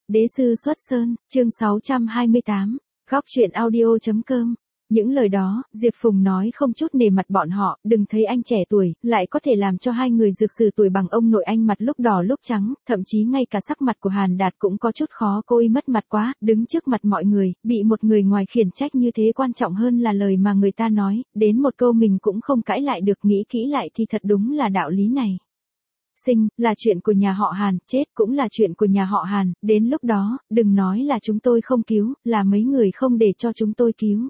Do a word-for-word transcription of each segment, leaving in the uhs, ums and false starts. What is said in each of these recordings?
Đế sư xuất sơn, chương sáu trăm hai mươi tám, góc truyện audio.com. Những lời đó, Diệp Phùng nói không chút nề mặt bọn họ, đừng thấy anh trẻ tuổi, lại có thể làm cho hai người dược sử tuổi bằng ông nội anh mặt lúc đỏ lúc trắng, thậm chí ngay cả sắc mặt của Hàn Đạt cũng có chút khó coi mất mặt quá, đứng trước mặt mọi người, bị một người ngoài khiển trách như thế quan trọng hơn là lời mà người ta nói, đến một câu mình cũng không cãi lại được, nghĩ kỹ lại thì thật đúng là đạo lý này. Sinh, là chuyện của nhà họ Hàn, chết cũng là chuyện của nhà họ Hàn, đến lúc đó, đừng nói là chúng tôi không cứu, là mấy người không để cho chúng tôi cứu.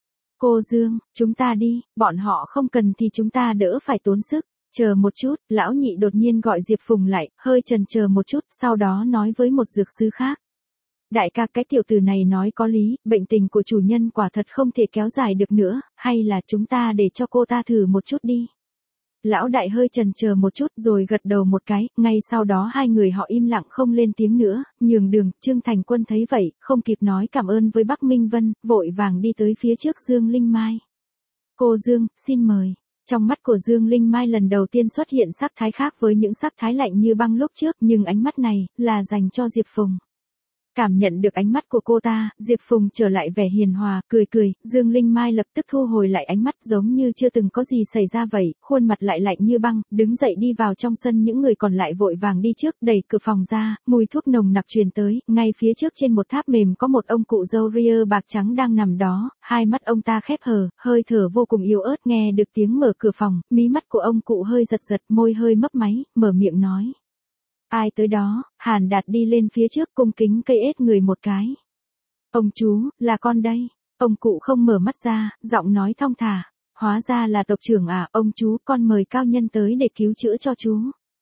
Cô Dương, chúng ta đi, bọn họ không cần thì chúng ta đỡ phải tốn sức. Chờ một chút, lão nhị đột nhiên gọi Diệp Phùng lại, hơi chần chờ một chút, sau đó nói với một dược sư khác. Đại ca, cái tiểu tử này nói có lý, bệnh tình của chủ nhân quả thật không thể kéo dài được nữa, hay là chúng ta để cho cô ta thử một chút đi. Lão đại hơi chần chờ một chút rồi gật đầu một cái, ngay sau đó hai người họ im lặng không lên tiếng nữa, nhường đường. Trương Thành Quân thấy vậy, không kịp nói cảm ơn với Bắc Minh Vân, vội vàng đi tới phía trước Dương Linh Mai. Cô Dương, xin mời. Trong mắt của Dương Linh Mai lần đầu tiên xuất hiện sắc thái khác với những sắc thái lạnh như băng lúc trước, nhưng ánh mắt này, là dành cho Diệp Phùng. Cảm nhận được ánh mắt của cô ta, Diệp Phùng trở lại vẻ hiền hòa, cười cười, Dương Linh Mai lập tức thu hồi lại ánh mắt giống như chưa từng có gì xảy ra vậy, khuôn mặt lại lạnh như băng, đứng dậy đi vào trong sân, những người còn lại vội vàng đi trước, đẩy cửa phòng ra, mùi thuốc nồng nặc truyền tới, ngay phía trước trên một tháp mềm có một ông cụ râu ria bạc trắng đang nằm đó, hai mắt ông ta khép hờ, hơi thở vô cùng yếu ớt, nghe được tiếng mở cửa phòng, mí mắt của ông cụ hơi giật giật, môi hơi mấp máy, mở miệng nói. Ai tới đó? Hàn Đạt đi lên phía trước cung kính cây ết người một cái. Ông chú, là con đây. Ông cụ không mở mắt ra, giọng nói thong thả. Hóa ra là tộc trưởng à, ông chú, con mời cao nhân tới để cứu chữa cho chú.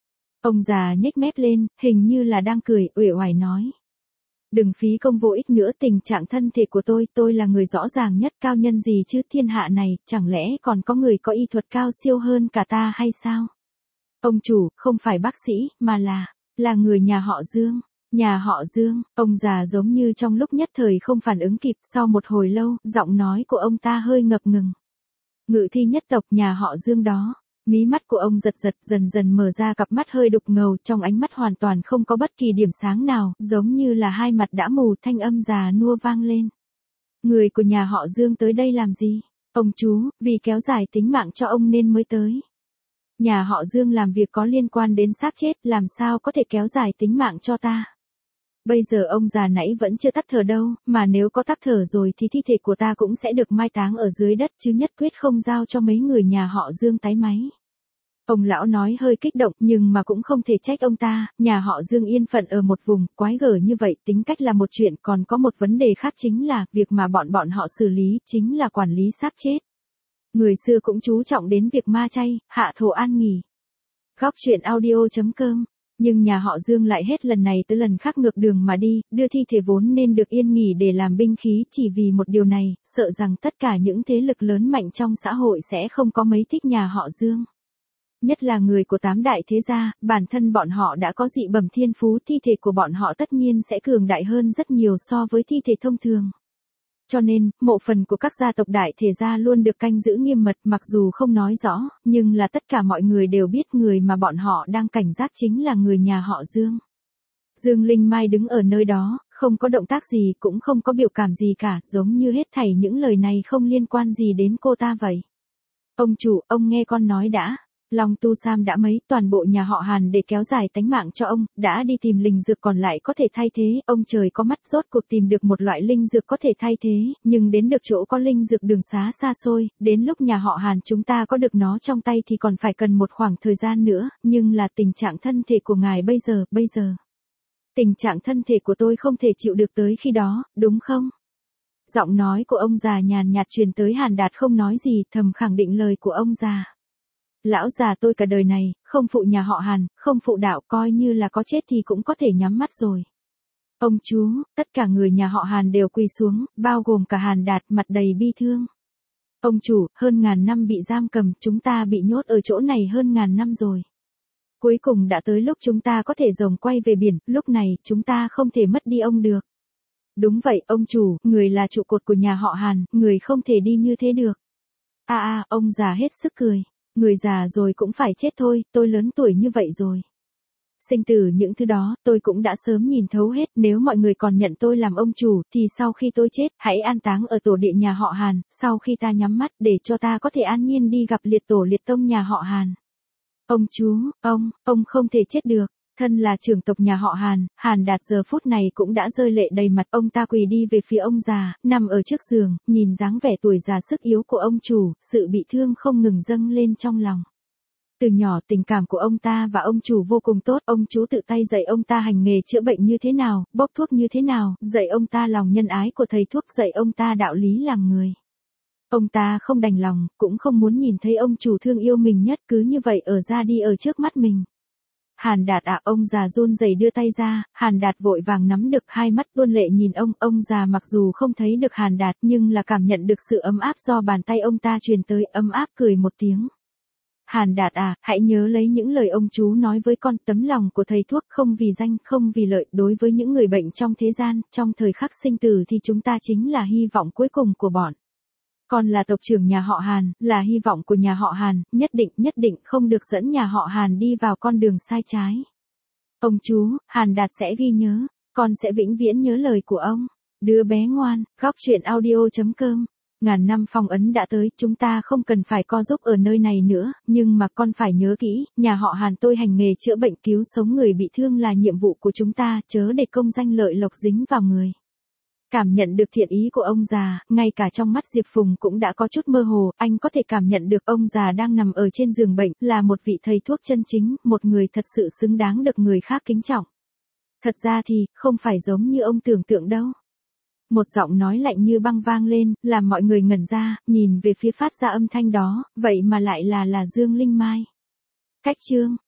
Ông già nhếch mép lên, hình như là đang cười, uể oải nói. Đừng phí công vô ích nữa, tình trạng thân thể của tôi, tôi là người rõ ràng nhất, cao nhân gì chứ, thiên hạ này, chẳng lẽ còn có người có y thuật cao siêu hơn cả ta hay sao? Ông chủ, không phải bác sĩ, mà là... là người nhà họ Dương. Nhà họ Dương, ông già giống như trong lúc nhất thời không phản ứng kịp, sau một hồi lâu, giọng nói của ông ta hơi ngập ngừng. Ngự thi nhất tộc nhà họ Dương đó. Mí mắt của ông giật giật, dần dần mở ra, cặp mắt hơi đục ngầu, trong ánh mắt hoàn toàn không có bất kỳ điểm sáng nào, giống như là hai mặt đã mù, thanh âm già nua vang lên. Người của nhà họ Dương tới đây làm gì? Ông chú, vì kéo dài tính mạng cho ông nên mới tới. Nhà họ Dương làm việc có liên quan đến xác chết, làm sao có thể kéo dài tính mạng cho ta. Bây giờ ông già nãy vẫn chưa tắt thở đâu, mà nếu có tắt thở rồi thì thi thể của ta cũng sẽ được mai táng ở dưới đất, chứ nhất quyết không giao cho mấy người nhà họ Dương tái máy. Ông lão nói hơi kích động, nhưng mà cũng không thể trách ông ta, nhà họ Dương yên phận ở một vùng quái gở như vậy, tính cách là một chuyện, còn có một vấn đề khác chính là, việc mà bọn bọn họ xử lý, chính là quản lý xác chết. Người xưa cũng chú trọng đến việc ma chay, hạ thổ an nghỉ. Góc truyện audio.com. Nhưng nhà họ Dương lại hết lần này tới lần khác ngược đường mà đi, đưa thi thể vốn nên được yên nghỉ để làm binh khí, chỉ vì một điều này, sợ rằng tất cả những thế lực lớn mạnh trong xã hội sẽ không có mấy thích nhà họ Dương. Nhất là người của tám đại thế gia, bản thân bọn họ đã có dị bẩm thiên phú, thi thể của bọn họ tất nhiên sẽ cường đại hơn rất nhiều so với thi thể thông thường. Cho nên, mộ phần của các gia tộc đại thể gia luôn được canh giữ nghiêm mật, mặc dù không nói rõ, nhưng là tất cả mọi người đều biết người mà bọn họ đang cảnh giác chính là người nhà họ Dương. Dương Linh Mai đứng ở nơi đó, không có động tác gì, cũng không có biểu cảm gì cả, giống như hết thảy những lời này không liên quan gì đến cô ta vậy. Ông chủ, ông nghe con nói đã. Long Tu Sam đã mấy, toàn bộ nhà họ Hàn để kéo dài tánh mạng cho ông, đã đi tìm linh dược còn lại có thể thay thế, ông trời có mắt rốt cuộc tìm được một loại linh dược có thể thay thế, nhưng đến được chỗ có linh dược đường xá xa xôi, đến lúc nhà họ Hàn chúng ta có được nó trong tay thì còn phải cần một khoảng thời gian nữa, nhưng là tình trạng thân thể của ngài bây giờ, bây giờ. Tình trạng thân thể của tôi không thể chịu được tới khi đó, đúng không? Giọng nói của ông già nhàn nhạt truyền tới. Hàn Đạt không nói gì, thầm khẳng định lời của ông già. Lão già tôi cả đời này, không phụ nhà họ Hàn, không phụ đạo, coi như là có chết thì cũng có thể nhắm mắt rồi. Ông chú, tất cả người nhà họ Hàn đều quỳ xuống, bao gồm cả Hàn Đạt, mặt đầy bi thương. Ông chủ, hơn ngàn năm bị giam cầm, chúng ta bị nhốt ở chỗ này hơn ngàn năm rồi. Cuối cùng đã tới lúc chúng ta có thể rồng quay về biển, lúc này, chúng ta không thể mất đi ông được. Đúng vậy, ông chủ, người là trụ cột của nhà họ Hàn, người không thể đi như thế được. À à, ông già hết sức cười. Người già rồi cũng phải chết thôi, tôi lớn tuổi như vậy rồi. sinh tử những thứ đó, tôi cũng đã sớm nhìn thấu hết, nếu mọi người còn nhận tôi làm ông chủ, thì sau khi tôi chết, hãy an táng ở tổ địa nhà họ Hàn, sau khi ta nhắm mắt, để cho ta có thể an nhiên đi gặp liệt tổ liệt tông nhà họ Hàn. Ông chú, ông, ông không thể chết được. Thân là trưởng tộc nhà họ Hàn, Hàn Đạt giờ phút này cũng đã rơi lệ đầy mặt, ông ta quỳ đi về phía ông già, nằm ở trước giường, nhìn dáng vẻ tuổi già sức yếu của ông chủ, sự bị thương không ngừng dâng lên trong lòng. Từ nhỏ tình cảm của ông ta và ông chủ vô cùng tốt, ông chú tự tay dạy ông ta hành nghề chữa bệnh như thế nào, bốc thuốc như thế nào, dạy ông ta lòng nhân ái của thầy thuốc, dạy ông ta đạo lý làm người. Ông ta không đành lòng, cũng không muốn nhìn thấy ông chủ thương yêu mình nhất cứ như vậy ở ra đi ở trước mắt mình. Hàn Đạt ạ, ông già run rẩy đưa tay ra, Hàn Đạt vội vàng nắm được, hai mắt tuôn lệ nhìn ông, ông già mặc dù không thấy được Hàn Đạt nhưng là cảm nhận được sự ấm áp do bàn tay ông ta truyền tới, ấm áp cười một tiếng. Hàn Đạt à, hãy nhớ lấy những lời ông chú nói với con, tấm lòng của thầy thuốc không vì danh, không vì lợi, đối với những người bệnh trong thế gian, trong thời khắc sinh tử thì chúng ta chính là hy vọng cuối cùng của bọn. Con là tộc trưởng nhà họ Hàn, là hy vọng của nhà họ Hàn, nhất định, nhất định không được dẫn nhà họ Hàn đi vào con đường sai trái. Ông chú, Hàn Đạt sẽ ghi nhớ, con sẽ vĩnh viễn nhớ lời của ông. Đứa bé ngoan, góc truyện audio chấm com. Ngàn năm phong ấn đã tới, chúng ta không cần phải co giúp ở nơi này nữa, nhưng mà con phải nhớ kỹ, nhà họ Hàn tôi hành nghề chữa bệnh cứu sống người bị thương là nhiệm vụ của chúng ta, chớ để công danh lợi lộc dính vào người. Cảm nhận được thiện ý của ông già, ngay cả trong mắt Diệp Phùng cũng đã có chút mơ hồ, anh có thể cảm nhận được ông già đang nằm ở trên giường bệnh, là một vị thầy thuốc chân chính, một người thật sự xứng đáng được người khác kính trọng. Thật ra thì, không phải giống như ông tưởng tượng đâu. Một giọng nói lạnh như băng vang lên, làm mọi người ngẩn ra, nhìn về phía phát ra âm thanh đó, vậy mà lại là là Dương Linh Mai. Cách chương